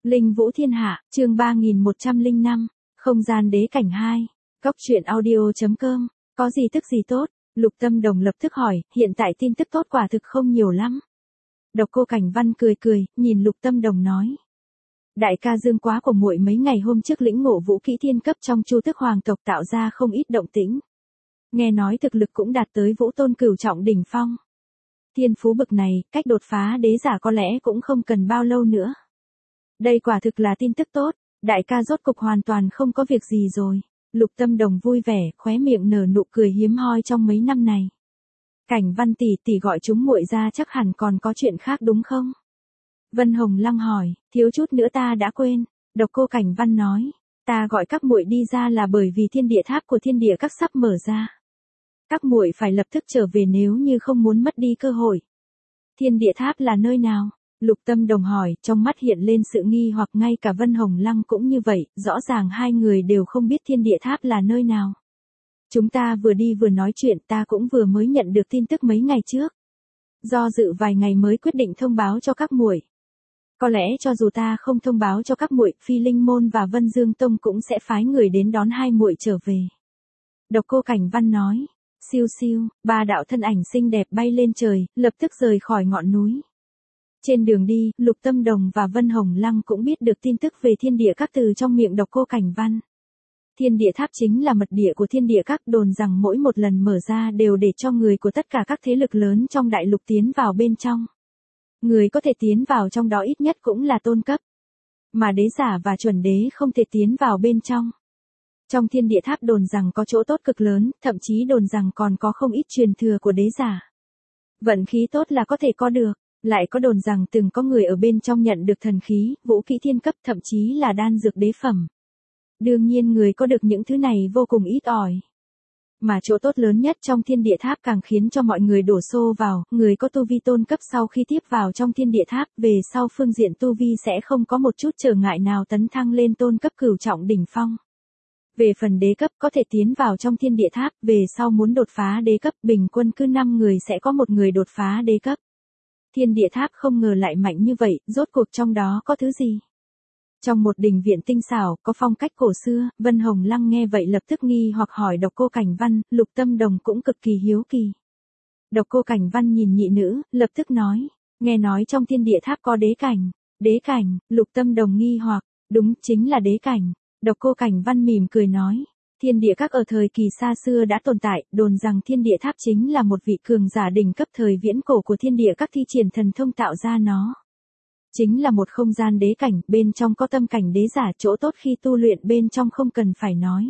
Linh Vũ Thiên Hạ, chương 3105, không gian đế cảnh 2. Cóc truyện audio.com, có gì tức gì tốt? Lục Tâm Đồng lập tức hỏi, hiện tại tin tức tốt quả thực không nhiều lắm. Độc Cô Cảnh Văn cười cười, nhìn Lục Tâm Đồng nói. Đại ca Dương Quá của muội mấy ngày hôm trước lĩnh ngộ vũ kỹ thiên cấp trong Chu Tước Hoàng tộc tạo ra không ít động tĩnh. Nghe nói thực lực cũng đạt tới Vũ Tôn cửu trọng đỉnh phong. Thiên phú bực này, cách đột phá đế giả có lẽ cũng không cần bao lâu nữa. Đây quả thực là tin tức tốt, đại ca rốt cục hoàn toàn không có việc gì rồi. Lục Tâm Đồng vui vẻ, khóe miệng nở nụ cười hiếm hoi trong mấy năm này. Cảnh Văn tỷ gọi chúng muội ra chắc hẳn còn có chuyện khác đúng không? Vân Hồng Lăng hỏi, thiếu chút nữa ta đã quên. Độc Cô Cảnh Văn nói, ta gọi các muội đi ra là bởi vì thiên địa tháp của thiên địa các sắp mở ra. Các muội phải lập tức trở về nếu như không muốn mất đi cơ hội. Thiên địa tháp là nơi nào? Lục Tâm Đồng hỏi, trong mắt hiện lên sự nghi hoặc ngay cả Vân Hồng Lăng cũng như vậy, rõ ràng hai người đều không biết thiên địa tháp là nơi nào. Chúng ta vừa đi vừa nói chuyện, ta cũng vừa mới nhận được tin tức mấy ngày trước. Do dự vài ngày mới quyết định thông báo cho các muội. Có lẽ cho dù ta không thông báo cho các muội, Phi Linh Môn và Vân Dương Tông cũng sẽ phái người đến đón hai muội trở về. Độc Cô Cảnh Văn nói, siêu siêu, ba đạo thân ảnh xinh đẹp bay lên trời, lập tức rời khỏi ngọn núi. Trên đường đi, Lục Tâm Đồng và Vân Hồng Lăng cũng biết được tin tức về thiên địa các từ trong miệng Độc Cô Cảnh Văn. Thiên địa tháp chính là mật địa của thiên địa các, đồn rằng mỗi một lần mở ra đều để cho người của tất cả các thế lực lớn trong đại lục tiến vào bên trong. Người có thể tiến vào trong đó ít nhất cũng là tôn cấp. Mà đế giả và chuẩn đế không thể tiến vào bên trong. Trong thiên địa tháp đồn rằng có chỗ tốt cực lớn, thậm chí đồn rằng còn có không ít truyền thừa của đế giả. Vận khí tốt là có thể có được. Lại có đồn rằng từng có người ở bên trong nhận được thần khí, vũ kỹ thiên cấp, thậm chí là đan dược đế phẩm. Đương nhiên người có được những thứ này vô cùng ít ỏi. Mà chỗ tốt lớn nhất trong thiên địa tháp càng khiến cho mọi người đổ xô vào, người có tu vi tôn cấp sau khi tiếp vào trong thiên địa tháp, về sau phương diện tu vi sẽ không có một chút trở ngại nào tấn thăng lên tôn cấp cửu trọng đỉnh phong. Về phần đế cấp có thể tiến vào trong thiên địa tháp, về sau muốn đột phá đế cấp, bình quân cứ 5 người sẽ có một người đột phá đế cấp. Thiên địa tháp không ngờ lại mạnh như vậy, rốt cuộc trong đó có thứ gì? Trong một đình viện tinh xảo, có phong cách cổ xưa, Vân Hồng Lăng nghe vậy lập tức nghi hoặc hỏi Độc Cô Cảnh Văn, Lục Tâm Đồng cũng cực kỳ hiếu kỳ. Độc Cô Cảnh Văn nhìn nhị nữ, lập tức nói, nghe nói trong thiên địa tháp có đế cảnh. Đế cảnh, Lục Tâm Đồng nghi hoặc, đúng chính là đế cảnh. Độc Cô Cảnh Văn mỉm cười nói. Thiên địa các ở thời kỳ xa xưa đã tồn tại, đồn rằng thiên địa tháp chính là một vị cường giả đỉnh cấp thời viễn cổ của thiên địa các thi triển thần thông tạo ra nó. Chính là một không gian đế cảnh, bên trong có tâm cảnh đế giả, chỗ tốt khi tu luyện bên trong không cần phải nói.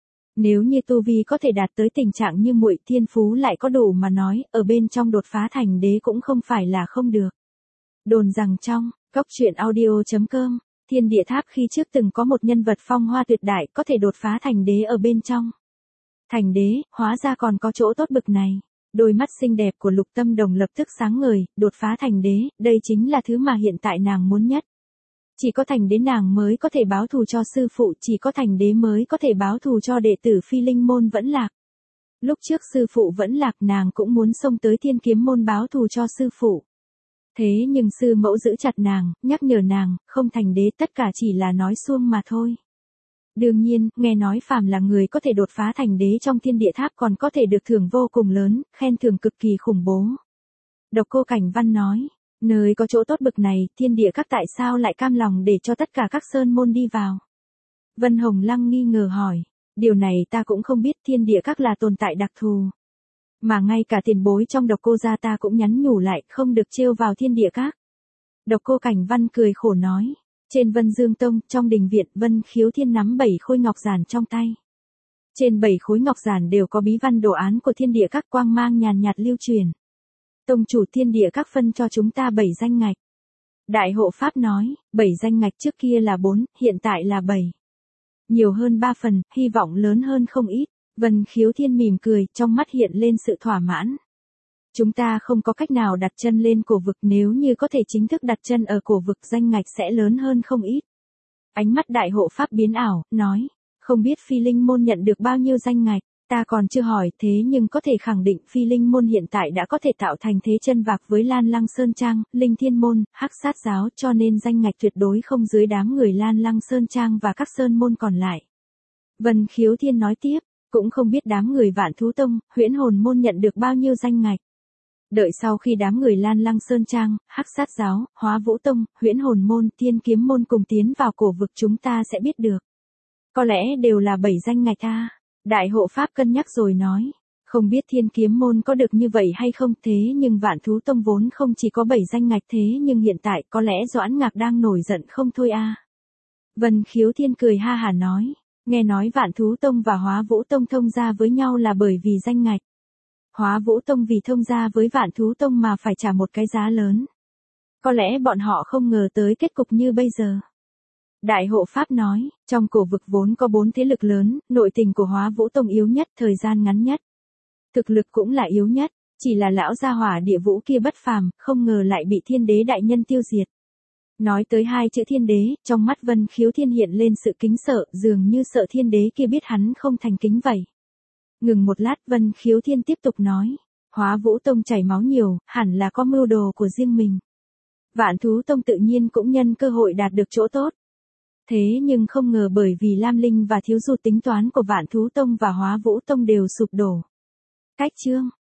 Nếu như tu vi có thể đạt tới tình trạng như muội, thiên phú lại có đủ mà nói, ở bên trong đột phá thành đế cũng không phải là không được. Đồn rằng trong cóc truyện audio.com, thiên địa tháp khi trước từng có một nhân vật phong hoa tuyệt đại có thể đột phá thành đế ở bên trong. Thành đế, hóa ra còn có chỗ tốt bực này. Đôi mắt xinh đẹp của Lục Tâm Đồng lập tức sáng ngời, đột phá thành đế, đây chính là thứ mà hiện tại nàng muốn nhất. Chỉ có thành đế nàng mới có thể báo thù cho sư phụ, chỉ có thành đế mới có thể báo thù cho đệ tử Phi Linh Môn vẫn lạc. Lúc trước sư phụ vẫn lạc nàng cũng muốn xông tới Thiên Kiếm Môn báo thù cho sư phụ. Thế nhưng sư mẫu giữ chặt nàng, nhắc nhở nàng, không thành đế tất cả chỉ là nói suông mà thôi. Đương nhiên, nghe nói phàm là người có thể đột phá thành đế trong thiên địa tháp còn có thể được thưởng vô cùng lớn, khen thưởng cực kỳ khủng bố. Độc Cô Cảnh Văn nói, nơi có chỗ tốt bực này, thiên địa các tại sao lại cam lòng để cho tất cả các sơn môn đi vào? Vân Hồng Lăng nghi ngờ hỏi, điều này ta cũng không biết, thiên địa các là tồn tại đặc thù. Mà ngay cả tiền bối trong Độc Cô gia ta cũng nhắn nhủ lại, không được trêu vào thiên địa các. Độc Cô Cảnh Văn cười khổ nói. Trên Vân Dương Tông, trong đình viện, Vân Khiếu Thiên nắm 7 khối ngọc giản trong tay. Trên 7 khối ngọc giản đều có bí văn đồ án của thiên địa các, quang mang nhàn nhạt lưu truyền. Tông chủ thiên địa các phân cho chúng ta 7 danh ngạch. Đại hộ pháp nói, 7 danh ngạch trước kia là 4, hiện tại là 7. Nhiều hơn 3 phần, hy vọng lớn hơn không ít. Vân Khiếu Thiên mỉm cười, trong mắt hiện lên sự thỏa mãn. Chúng ta không có cách nào đặt chân lên cổ vực, nếu như có thể chính thức đặt chân ở cổ vực danh ngạch sẽ lớn hơn không ít. Ánh mắt đại hộ pháp biến ảo, nói, không biết Phi Linh Môn nhận được bao nhiêu danh ngạch, Ta còn chưa hỏi, thế nhưng có thể khẳng định Phi Linh môn hiện tại đã có thể tạo thành thế chân vạc với Lan Lăng Sơn Trang, Linh Thiên môn, Hắc Sát giáo, cho nên danh ngạch tuyệt đối không dưới đám người Lan Lăng Sơn Trang và các sơn môn còn lại. Vân Khiếu Thiên nói tiếp, cũng không biết đám người Vạn Thú Tông, Huyễn Hồn môn nhận được bao nhiêu danh ngạch. Đợi sau khi đám người Lan Lăng Sơn Trang, Hắc Sát giáo, Hóa Vũ Tông, Huyễn Hồn môn, Thiên Kiếm môn cùng tiến vào cổ vực chúng ta sẽ biết được. Có lẽ đều là 7 danh ngạch a. Đại hộ pháp cân nhắc rồi nói, không biết Thiên Kiếm môn có được như vậy hay không, thế nhưng Vạn Thú Tông vốn không chỉ có 7 danh ngạch, thế nhưng hiện tại có lẽ Doãn Ngạc đang nổi giận không thôi a. Vân Khiếu Thiên cười ha hả nói, nghe nói Vạn Thú Tông và Hóa Vũ Tông thông gia với nhau là bởi vì danh ngạch. Hóa Vũ Tông vì thông gia với Vạn Thú Tông mà phải trả một cái giá lớn. Có lẽ bọn họ không ngờ tới kết cục như bây giờ. Đại hộ pháp nói, trong cổ vực vốn có 4 thế lực lớn, nội tình của Hóa Vũ Tông yếu nhất, thời gian ngắn nhất. Thực lực cũng là yếu nhất, chỉ là lão gia hỏa địa vũ kia bất phàm, không ngờ lại bị Thiên Đế đại nhân tiêu diệt. Nói tới 2 chữ Thiên Đế, trong mắt Vân Khiếu Thiên hiện lên sự kính sợ, dường như sợ Thiên Đế kia biết hắn không thành kính vậy. Ngừng một lát, Vân Khiếu Thiên tiếp tục nói, Hóa Vũ Tông chảy máu nhiều, hẳn là có mưu đồ của riêng mình. Vạn Thú Tông tự nhiên cũng nhân cơ hội đạt được chỗ tốt. Thế nhưng không ngờ bởi vì Lam Linh và Thiếu Du tính toán của Vạn Thú Tông và Hóa Vũ Tông đều sụp đổ. Cách chương